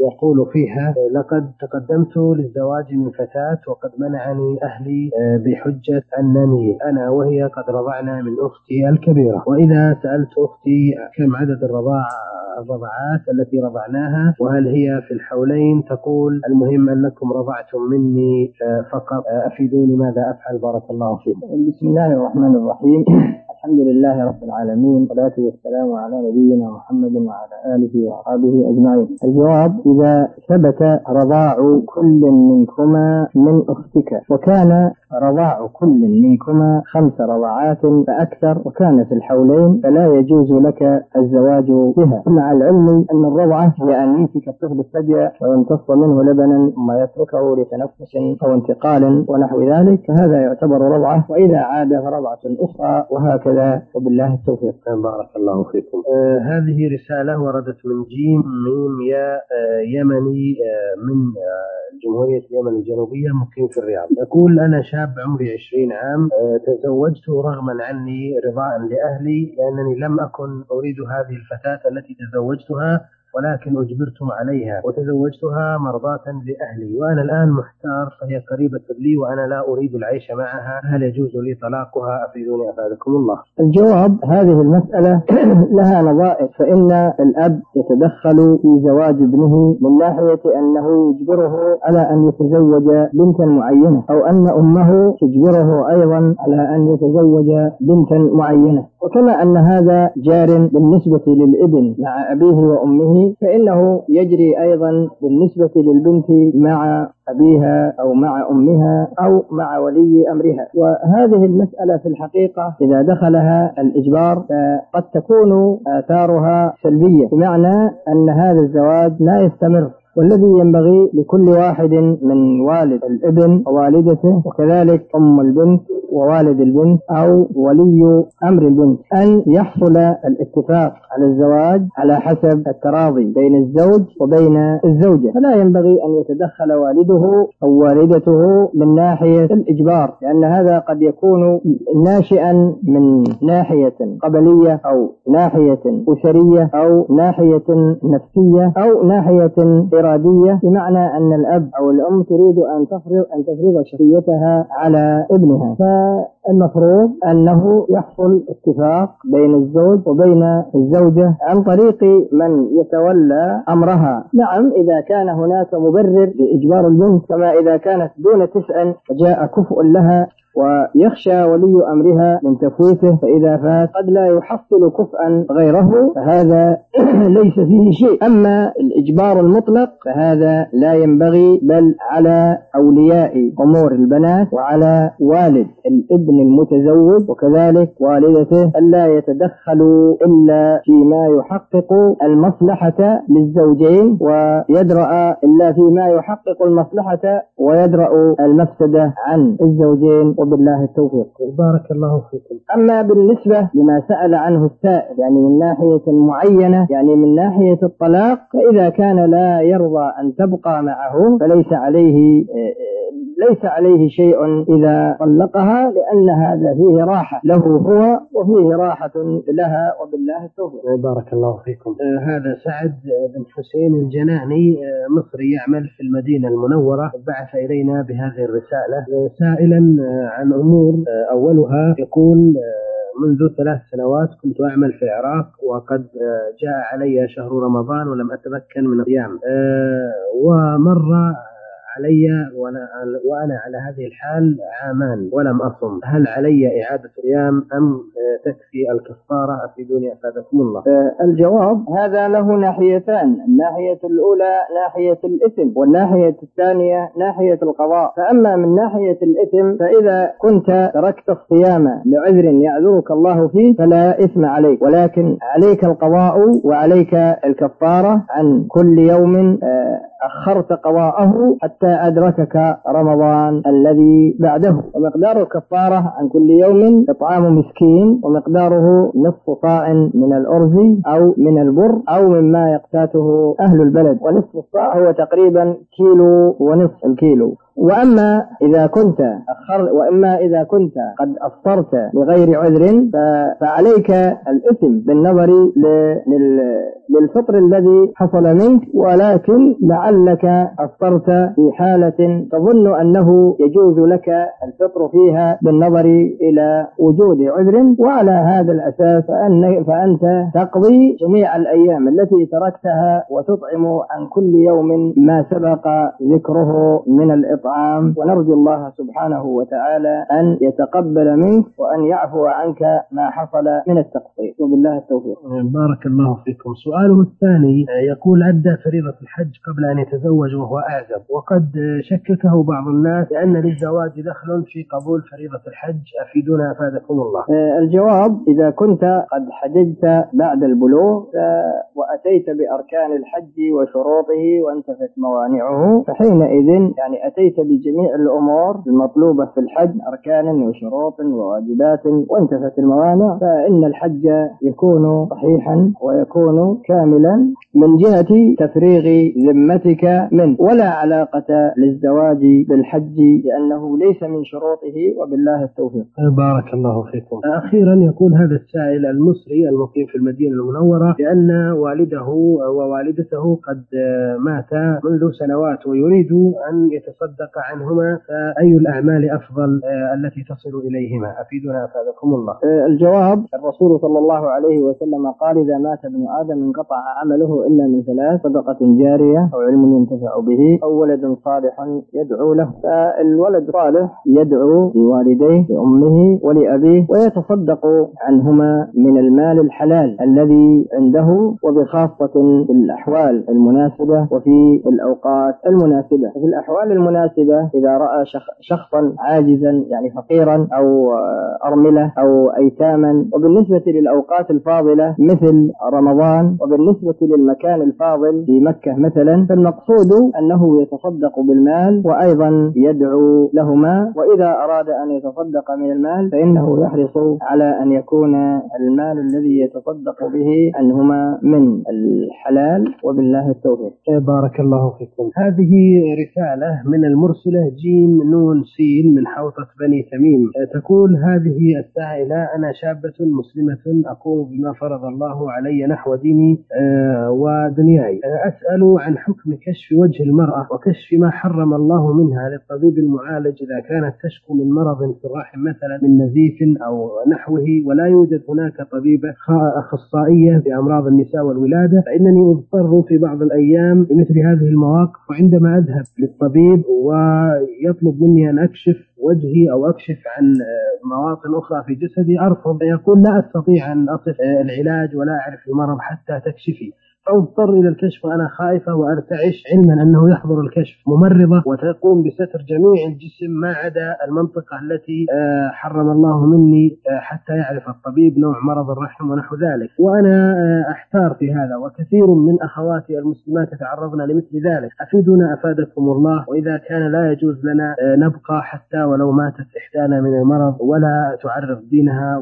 يقول فيها: لقد تقدمت للزواج من فتاة وقد منعني أهلي بحجة أنني أنا وهي قد رضعنا من أختي الكبيرة، وإذا سألت أختي كم عدد الرضعات التي رضعناها وهل هي في الحولين تقول: المهم أنكم رضعتم مني فقط، أفيدوني ماذا أفعل؟ بارك الله فيكم. بسم الله الرحمن الرحيم. الحمد لله رب العالمين، والصلاة والسلام على نبينا محمد وعلى آله وصحبه أجمعين. الجواب: إذا ثبت رضاع كل منكما من أختك وكان رضاع كل منكما 5 رضعات فأكثر وكان في الحولين فلا يجوز لك الزواج بها، مع العلم أن الرضعة هي أن يمسك الطفل الثدي ويمتص منه لبنا ثم يتركه لتنفس أو انتقال ونحو ذلك، فهذا يعتبر رضعة، وإذا عاد فرضعة أخرى، وهكذا، وبالله التوفيق. بارك الله فيكم. هذه رسالة وردت من جيم ميم يا يمني من جمهورية اليمن الجنوبية، مقيم في الرياض. يقول: أنا شاب عمري 20 عام، تزوجت رغما عني رضاء لأهلي لأنني لم أكن أريد هذه الفتاة التي تزوجتها، ولكن أجبرتم عليها وتزوجتها مرضاة لأهلي، وأنا الآن محتار، فهي قريبة لي وأنا لا أريد العيش معها، هل يجوز لي طلاقها؟ أفيدوني أفادكم الله. الجواب: هذه المسألة لها نظائر، فإن الأب يتدخل في زواج ابنه من ناحية أنه يجبره على أن يتزوج بنتا معينة، أو أن أمه تجبره أيضا على أن يتزوج بنتا معينة، وكما أن هذا جار بالنسبة للابن مع أبيه وأمه، فإنه يجري أيضا بالنسبة للبنت مع أبيها أو مع أمها أو مع ولي أمرها. وهذه المسألة في الحقيقة إذا دخلها الإجبار قد تكون آثارها سلبية، بمعنى أن هذا الزواج لا يستمر، والذي ينبغي لكل واحد من والد الابن ووالدته وكذلك أم البنت ووالد البنت أو ولي أمر البنت أن يحصل الاتفاق على الزواج على حسب التراضي بين الزوج وبين الزوجة، فلا ينبغي أن يتدخل والده أو والدته من ناحية الإجبار، لأن هذا قد يكون ناشئا من ناحية قبلية أو ناحية أسرية أو ناحية نفسية أو ناحية إرادية، بمعنى أن الأب أو الأم تريد أن تفرض شخصيتها على ابنها، فالمفروض أنه يحصل اتفاق بين الزوج وبين الزوجة عن طريق من يتولى أمرها. نعم، إذا كان هناك مبرر لإجبار البنت، كما إذا كانت دون 9 فجاء كفء لها ويخشى ولي أمرها من تفويته، فإذا فات قد لا يحصل كفءا غيره، فهذا ليس فيه شيء. أما الإجبار المطلق فهذا لا ينبغي، بل على أولياء أمور البنات وعلى والد الابن المتزوج وكذلك والدته ألا يتدخلوا إلا فيما يحقق المصلحة للزوجين، ويدرأ إلا فيما يحقق المصلحة ويدرأ المفسدة عن الزوجين، وبالله التوفيق. بارك الله فيكم. أما بالنسبة لما سأل عنه السائل، يعني من ناحية معينة، يعني من ناحية الطلاق، فإذا كان لا يرضى أن تبقى معه فليس عليه شيء إذا طلقها، لأن هذا فيه راحة له هو وفيه راحة لها، وبالله التوفيق. بارك الله فيكم. هذا سعد بن حسين الجناني مصري يعمل في المدينة المنورة، بعث إلينا بهذه الرسالة سائلا عن أمور. أولها يقول: منذ 3 سنوات كنت أعمل في العراق، وقد جاء علي شهر رمضان ولم أتمكن من الصيام، ومر علي وأنا على هذه الحال 2 عام ولم أصم، هل علي إعادة صيام أم تكفي الكفارة؟ أفيدوني أفادكم الله. الجواب: هذا له ناحيتان، الناحية الأولى ناحية الإثم، والناحية الثانية ناحية القضاء. فأما من ناحية الإثم فإذا كنت تركت الصيام لعذر يعذرك الله فيه فلا إثم عليك، ولكن عليك القضاء وعليك الكفارة عن كل يوم أخرت قضاءه حتى أدركك رمضان الذي بعده. ومقدار الكفارة عن كل يوم إطعام مسكين، ومقداره نصف صاع من الأرز أو من البر أو مما يقتاته أهل البلد، ونصف الصاع هو تقريبا 1.5 كيلو. وإما إذا كنت قد أفطرت لغير عذر فعليك الإثم بالنظر للفطر الذي حصل منك، ولكن لعلك أفطرت في حالة تظن أنه يجوز لك الفطر فيها بالنظر إلى وجود عذر، وعلى هذا الأساس فأنت تقضي جميع الأيام التي تركتها وتطعم عن كل يوم ما سبق ذكره من الإطعام، ونرجو الله سبحانه وتعالى أن يتقبل منك وأن يعفو عنك ما حصل من التقصير، وبالله التوفيق. بارك الله فيكم. سؤاله الثاني يقول: أدى فريضة الحج قبل أن يتزوج وهو أعزب، وقد شككه بعض الناس لأن للزواج دخل في قبول فريضة الحج، أفيدونا أفادكم الله. الجواب: إذا كنت قد حججت بعد البلوغ وأتيت بأركان الحج وشروطه وانتفت موانعه، فحينئذ يعني أتيت بجميع الأمور المطلوبة في الحج، أركان وشروط وواجبات، وانتفت الموانع، فإن الحج يكون صحيحا ويكون كاملا من جهة تفريغ ذمتك منه، ولا علاقة للزواج بالحج لأنه ليس من شروطه، وبالله التوفيق. بارك الله فيكم. أخيرا يقول هذا السائل المصري المقيم في المدينة المنورة بأن والده ووالدته قد ماتا منذ سنوات ويريد أن يتصدق عنهما، فأي الأعمال أفضل التي تصل إليهما؟ أفيدنا أفادكم الله. الجواب: الرسول صلى الله عليه وسلم قال: إذا مات ابن آدم انقطع عمله إلا من ثلاث: صدقة جارية، أو علم ينتفع به، أو ولد صالح يدعو له. فالولد صالح يدعو لوالديه لأمه ولأبيه ويتصدق عنهما من المال الحلال الذي عنده، وبخاصة في الأحوال المناسبة وفي الأوقات المناسبة. في الأحوال المناسبة إذا رأى شخصا عاجزا يعني فقيرا أو أرملة أو أيتاما، وبالنسبة للأوقات الفاضلة مثل رمضان، وبالنسبة للمكان الفاضل في مكة مثلا، فالمقصود أنه يتصدق بالمال وأيضا يدعو لهما. وإذا أراد أن يتصدق من المال فإنه يحرص على أن يكون المال الذي يتصدق به عنهما من الحلال، وبالله التوفيق. بارك الله فيكم. هذه رسالة من المرسلة جيم نون سين من حوطة بني تميم، تقول هذه السائلة: أنا شابة مسلمة أقوم بما فرض الله علي نحو ديني ودنياي، أسأل عن حكم كشف وجه المرأة وكشف ما حرم الله منها للطبيب المعالج إذا كانت تشكو من مرض في الرحم مثلا من نزيف أو نحوه، ولا يوجد هناك طبيبة أخصائية بأمراض النساء والولادة، فإنني أضطر في بعض الأيام لمثل هذه المواقف، وعندما أذهب للطبيب ويطلب مني أن أكشف وجهي أو أكشف عن مواطن أخرى في جسدي أرفض، فيقول لا أستطيع أن أصف العلاج ولا أعرف المرض حتى تكشفي، فأضطر إلى الكشف وأنا خائفة وأرتعش، علما أنه يحضر الكشف ممرضة وتقوم بستر جميع الجسم ما عدا المنطقة التي حرم الله مني حتى يعرف الطبيب نوع مرض الرحم ونحو ذلك، وأنا أحتار في هذا، وكثير من أخواتي المسلمات يتعرضن لمثل ذلك، أفيدونا أفادكم الله. وإذا كان لا يجوز لنا نبقى حتى ولو ماتت إحدانا من المرض ولا تعرض دينها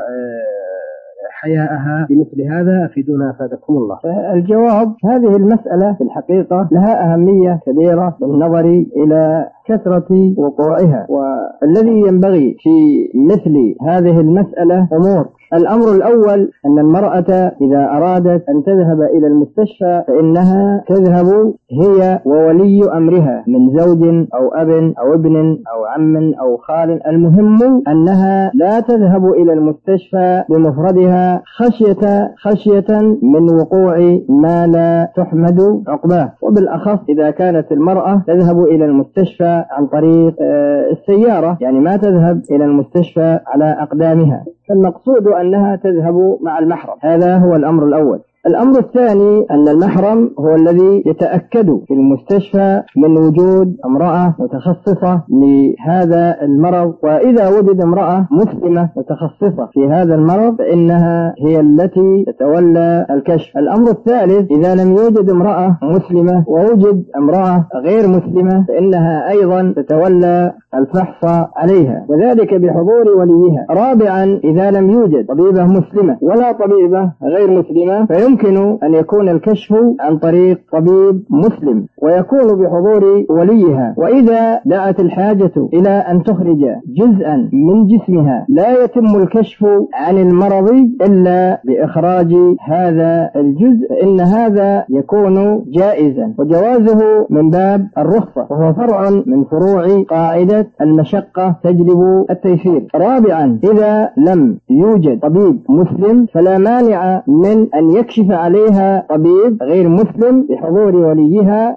حياءها بمثل هذا، أفيدونا أفادكم الله. الجواب: هذه المسألة في الحقيقة لها أهمية كبيرة بالنظر إلى كثرة وقوعها، والذي ينبغي في مثل هذه المسألة أمور. الأمر الأول أن المرأة إذا أرادت أن تذهب إلى المستشفى فإنها تذهب هي وولي أمرها من زوج أو أب أو ابن أو عم أو خال، المهم أنها لا تذهب إلى المستشفى بمفردها خشية من وقوع ما لا تحمد عقباه، وبالأخص إذا كانت المرأة تذهب إلى المستشفى عن طريق السيارة، يعني ما تذهب إلى المستشفى على أقدامها، فالمقصود أنها تذهب مع المحرم. هذا هو الأمر الأول. الأمر الثاني أن المحرم هو الذي يتأكد في المستشفى من وجود امرأة متخصصة لهذا المرض، وإذا وجد امرأة مسلمة متخصصة في هذا المرض فإنها هي التي تتولى الكشف. الأمر الثالث: إذا لم يوجد امرأة مسلمة ووجد امرأة غير مسلمة فإنها أيضا تتولى الفحص عليها، وذلك بحضور وليها. رابعا: إذا لم يوجد طبيبة مسلمة ولا طبيبة غير مسلمة يمكن أن يكون الكشف عن طريق طبيب مسلم ويكون بحضور وليها، وإذا دعت الحاجة إلى أن تخرج جزءا من جسمها لا يتم الكشف عن المرض إلا بإخراج هذا الجزء، فإن هذا يكون جائزا، وجوازه من باب الرخصة، وهو فرع من فروع قاعدة المشقة تجلب التيسير. رابعا، إذا لم يوجد طبيب مسلم فلا مانع من أن يكشف عليها طبيب غير مسلم بحضور وليها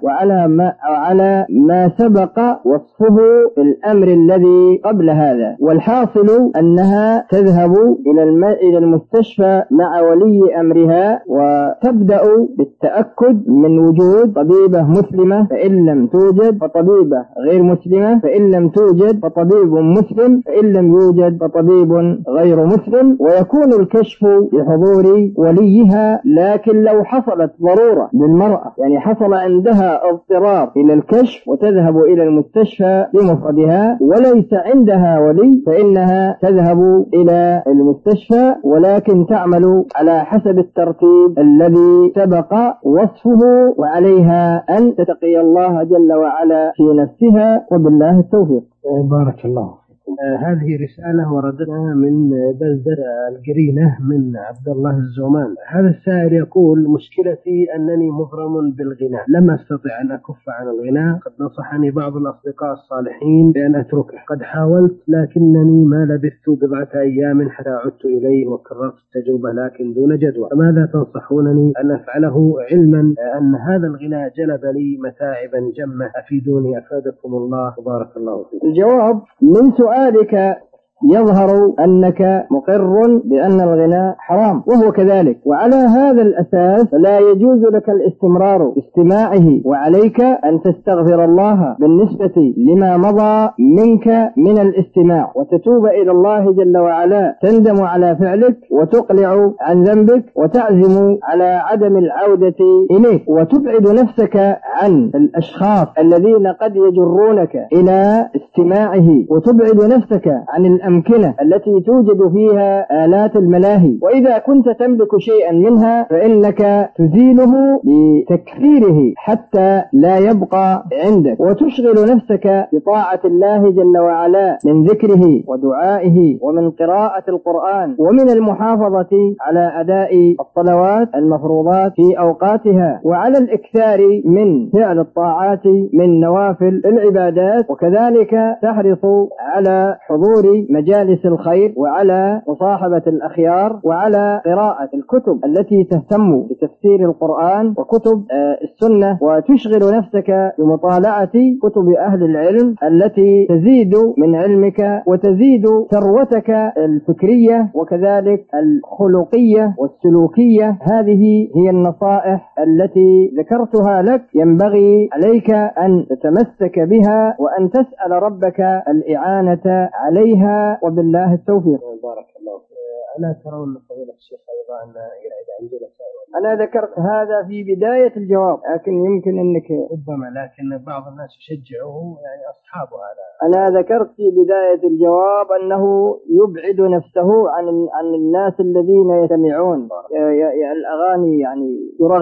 وعلى ما سبق وصفه في الأمر الذي قبل هذا. والحاصل أنها تذهب إلى المستشفى مع ولي أمرها وتبدأ بالتأكد من وجود طبيبة مسلمة، فإن لم توجد فطبيبة غير مسلمة، فإن لم توجد فطبيب مسلم، فإن لم يوجد فطبيب غير مسلم، ويكون الكشف بحضور وليها. لكن لو حصلت ضرورة للمرأة، يعني حصل عندها اضطرار إلى الكشف وتذهب إلى المستشفى بمفردها وليس عندها ولي، فإنها تذهب إلى المستشفى ولكن تعمل على حسب الترتيب الذي سبق وصفه، وعليها أن تتقي الله جل وعلا في نفسها، وبالله التوفيق. بارك الله. هذه رسالة وردتنا من بلدة القرينة من عبد الله الزومان. هذا السائل يقول: مشكلتي أنني مغرم بالغناء، لم أستطع أن أكف عن الغناء، قد نصحني بعض الأصدقاء الصالحين بأن أتركه، قد حاولت لكنني ما لبثت بضعة أيام حتى عدت إليه وكررت التجربة لكن دون جدوى، فماذا تنصحونني أن أفعله علما أن هذا الغناء جلب لي متاعبا جمة؟ أفيدوني أفادكم الله وبارك الله فيكم. الجواب: من سؤالك يظهر أنك مقر بأن الغناء حرام، وهو كذلك، وعلى هذا الأساس لا يجوز لك الاستمرار باستماعه، وعليك أن تستغفر الله بالنسبة لما مضى منك من الاستماع، وتتوب إلى الله جل وعلا، تندم على فعلك وتقلع عن ذنبك وتعزم على عدم العودة إليه، وتبعد نفسك عن الأشخاص الذين قد يجرونك إلى استماعه، وتبعد نفسك عن الأمكنة التي توجد فيها آلات الملاهي، وإذا كنت تملك شيئا منها فإنك تزيله بتكثيره حتى لا يبقى عندك، وتشغل نفسك بطاعة الله جل وعلا من ذكره ودعائه ومن قراءة القرآن ومن المحافظة على أداء الصلوات المفروضات في أوقاتها، وعلى الإكثار من فعل الطاعات من نوافل العبادات، وكذلك تحرص على حضور مجالس الخير وعلى مصاحبة الأخيار وعلى قراءة الكتب التي تهتم بتفسير القرآن وكتب السنة، وتشغل نفسك بمطالعة كتب أهل العلم التي تزيد من علمك وتزيد ثروتك الفكرية وكذلك الخلقية والسلوكية. هذه هي النصائح التي ذكرتها لك، ينبغي عليك أن تتمسك بها وأن تسأل ربك الإعانة عليها، وبالله التوفيق. بارك الله فيك. ألا ترون فضيلة الشيخ أيضا أن عندنا أنا ذكرت هذا في بداية الجواب، لكن يمكن أنك ربما، لكن بعض الناس يشجعه يعني أصحابه على. أنا ذكرت في بداية الجواب أنه يبعد نفسه عن الناس الذين يستمعون الأغاني، يعني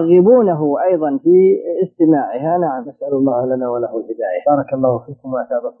يرغبونه أيضا في استماعها. نعم، نسأل الله لنا وله الهداية. بارك الله فيكم وأتابعكم.